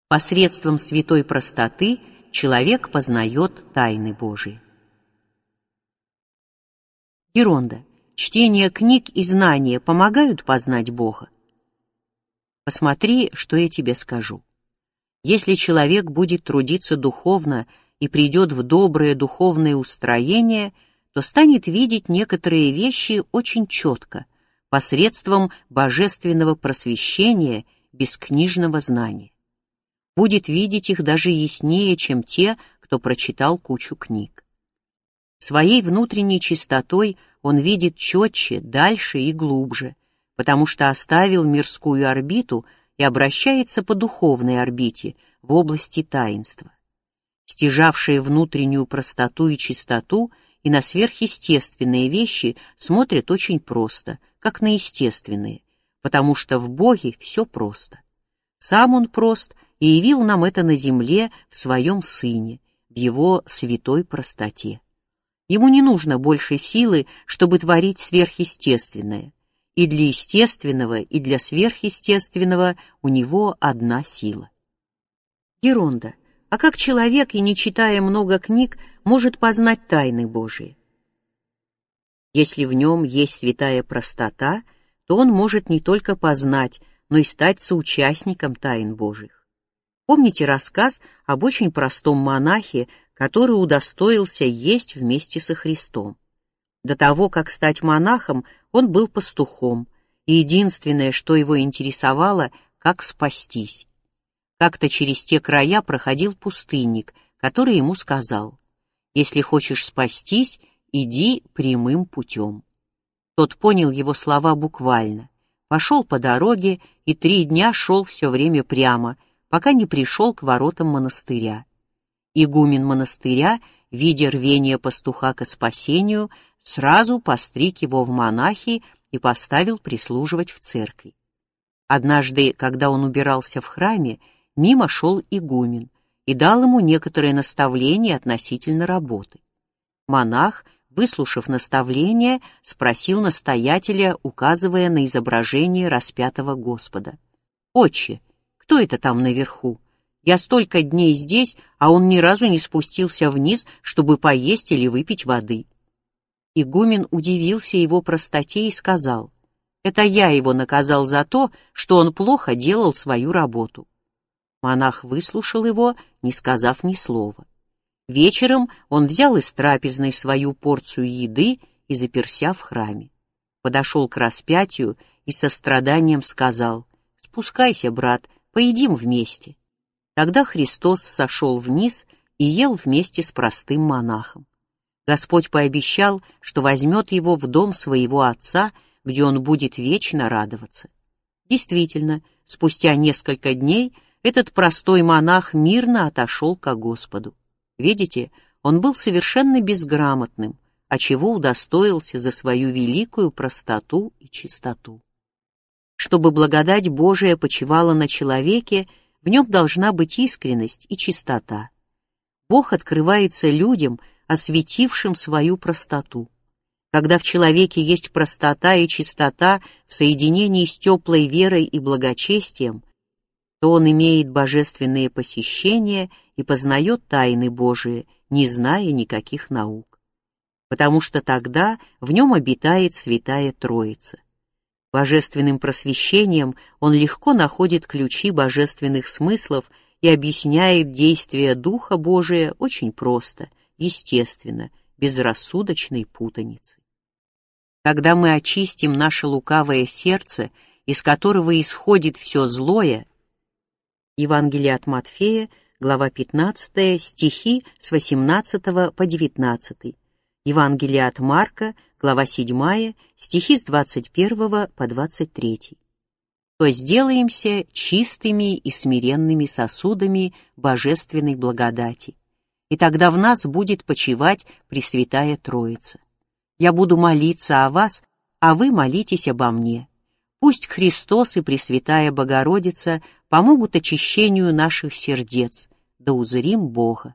Посредством святой простоты человек познает тайны Божии. Геронда. Чтение книг и знания помогают познать Бога? Посмотри, что я тебе скажу. Если человек будет трудиться духовно и придет в доброе духовное устроение, то станет видеть некоторые вещи очень четко, посредством божественного просвещения без книжного знания. Будет видеть их даже яснее, чем те, кто прочитал кучу книг. Своей внутренней чистотой он видит четче, дальше и глубже, потому что оставил мирскую орбиту и обращается по духовной орбите в области таинства. Стяжавшие внутреннюю простоту и чистоту и на сверхъестественные вещи смотрят очень просто, как на естественные, потому что в Боге все просто. Сам Он прост и явил нам это на земле в Своем Сыне, в Его святой простоте. Ему не нужно больше силы, чтобы творить сверхъестественное. И для естественного, и для сверхъестественного у него одна сила. Геронда. А как человек, и не читая много книг, может познать тайны Божии? Если в нем есть святая простота, то он может не только познать, но и стать соучастником тайн Божьих. Помните рассказ об очень простом монахе, который удостоился есть вместе со Христом. До того, как стать монахом, он был пастухом, и единственное, что его интересовало, как спастись. Как-то через те края проходил пустынник, который ему сказал: «Если хочешь спастись, иди прямым путем». Тот понял его слова буквально, пошел по дороге и 3 дня шел все время прямо, пока не пришел к воротам монастыря. Игумен монастыря, видя рвение пастуха ко спасению, сразу постриг его в монахи и поставил прислуживать в церкви. Однажды, когда он убирался в храме, мимо шел игумен и дал ему некоторые наставления относительно работы. Монах, выслушав наставление, спросил настоятеля, указывая на изображение распятого Господа: «Отче, кто это там наверху? Я столько дней здесь, а он ни разу не спустился вниз, чтобы поесть или выпить воды». Игумен удивился его простоте и сказал: «Это я его наказал за то, что он плохо делал свою работу». Монах выслушал его, не сказав ни слова. Вечером он взял из трапезной свою порцию еды и заперся в храме. Подошел к распятию и со страданием сказал: «Спускайся, брат, поедим вместе». Тогда Христос сошел вниз и ел вместе с простым монахом. Господь пообещал, что возьмет его в дом своего Отца, где он будет вечно радоваться. Действительно, спустя несколько дней этот простой монах мирно отошел ко Господу. Видите, он был совершенно безграмотным, а чего удостоился за свою великую простоту и чистоту. Чтобы благодать Божия почивала на человеке, в нем должна быть искренность и чистота. Бог открывается людям, осветившим свою простоту. Когда в человеке есть простота и чистота в соединении с теплой верой и благочестием, то он имеет божественные посещения и познает тайны Божии, не зная никаких наук. Потому что тогда в нем обитает Святая Троица. Божественным просвещением он легко находит ключи божественных смыслов и объясняет действия Духа Божия очень просто, естественно, без рассудочной путаницы. Когда мы очистим наше лукавое сердце, из которого исходит все злое, Евангелие от Матфея, глава 15, стихи с 18 по 19, Евангелие от Марка, глава 7, стихи с 21 по 23, то сделаемся чистыми и смиренными сосудами божественной благодати, и тогда в нас будет почивать Пресвятая Троица. Я буду молиться о вас, а вы молитесь обо мне. Пусть Христос и Пресвятая Богородица помогут очищению наших сердец, да узрим Бога.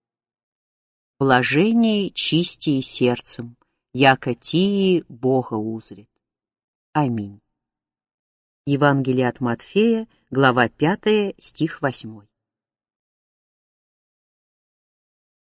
Блажение чистие сердцем, яко тии Бога узрит. Аминь. Евангелие от Матфея, глава 5, стих 8.